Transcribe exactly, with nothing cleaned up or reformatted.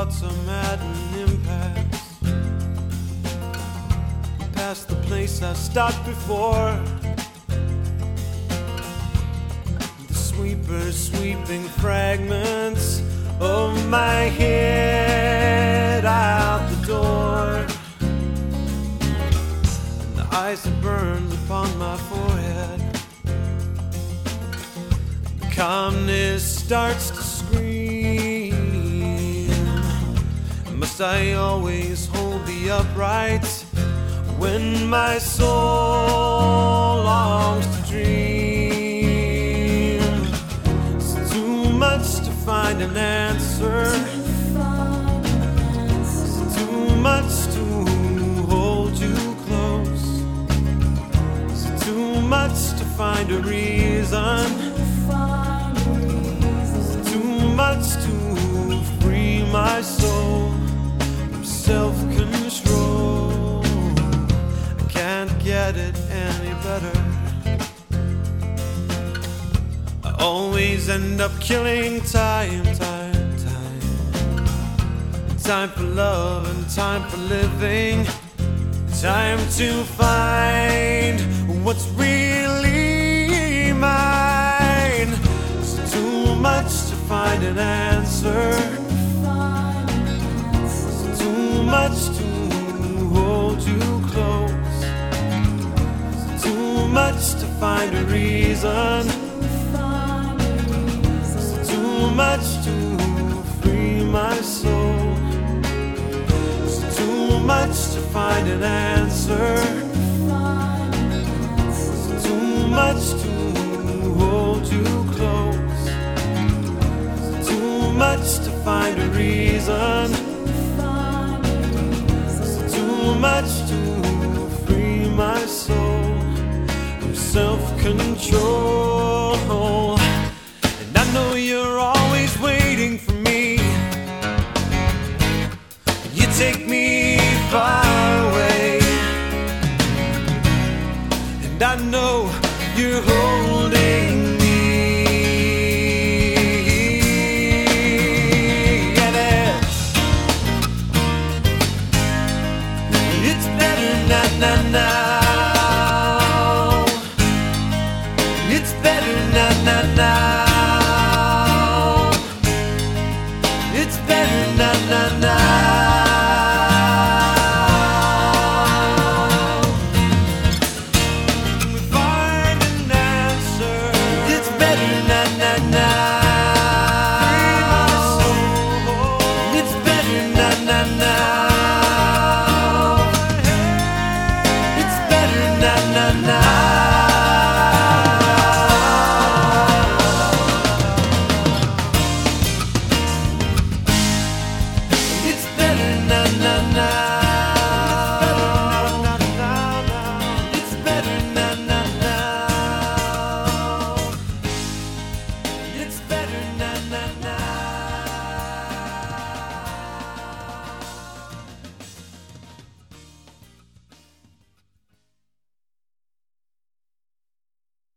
thoughts I'm at an impasse, past the place I stopped before. The sweeper sweeping fragments of my head out the door, and the ice that burns upon my forehead. The calmness starts to scream. Must I always hold the upright when my soul longs to dream? It's too much to find an answer. It's too much to hold you close. It's too much to find a reason. It's too much to free my soul from self-control. I can't get it any better. I always end up killing time, time, time. Time for love and time for living. Time to find what's really mine. It's too much to find an answer. It's too much to hold you close. It's too much to find a reason. It's too much to free my soul. It's too much to find an answer. It's too much to hold you close. It's too much to find a reason. It's too much to free my soul from self-control. And I know you're always waiting for me. You take me far away, and I know you're holding me. Yeah, that's, it's better now, now, now. It's better now, now, now. It's better now, now, now. Now